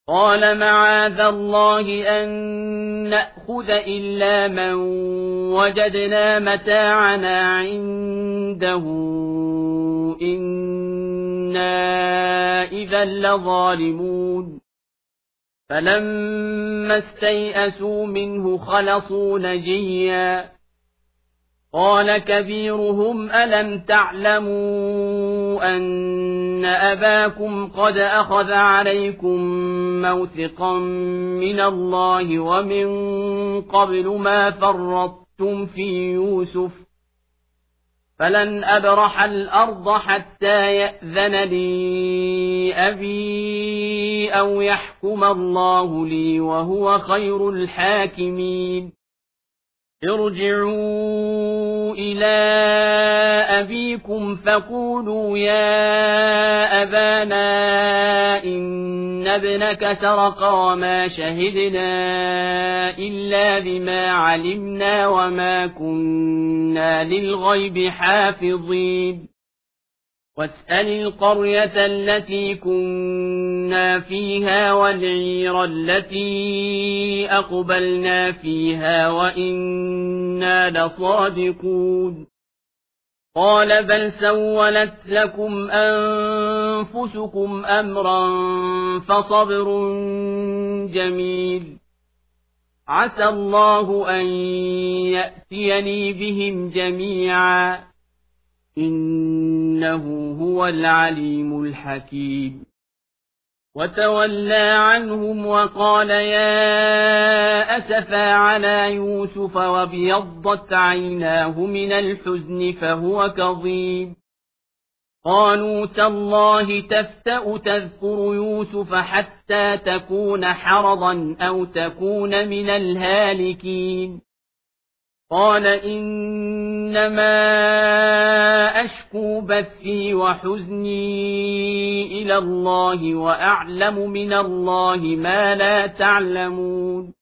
قال معاذ الله أن نأخذ إلا من وجدنا متاعنا عنده إنا إذا لظالمون فلما استيئسوا منه خلصوا نجيا قال كبيرهم ألم تعلموا أن أباكم قد أخذ عليكم موثقا من الله ومن قبل ما فرطتم في يوسف فلن أبرح الأرض حتى يأذن لي أبي أو يحكم الله لي وهو خير الحاكمين ارجعوا إلى أبيكم فقولوا يا أبانا إن ابنك سرق وما شهدنا إلا بما علمنا وما كنا للغيب حافظين واسأل القرية التي كنا فيها والعير التي أقبلنا فيها وإنا لصادقون قال بل سولت لكم أنفسكم أمرا فصبر جميل عسى الله أن يأتيني بهم جميعا إنه هو العليم الحكيم وتولى عنهم وقال يا أسفا على يوسف وابيضت عيناه من الحزن فهو كظيم قالوا تالله تفتأ تذكر يوسف حتى تكون حرضا أو تكون من الهالكين قال إنما أشكو بثي وحزني إلى الله وأعلم من الله ما لا تعلمون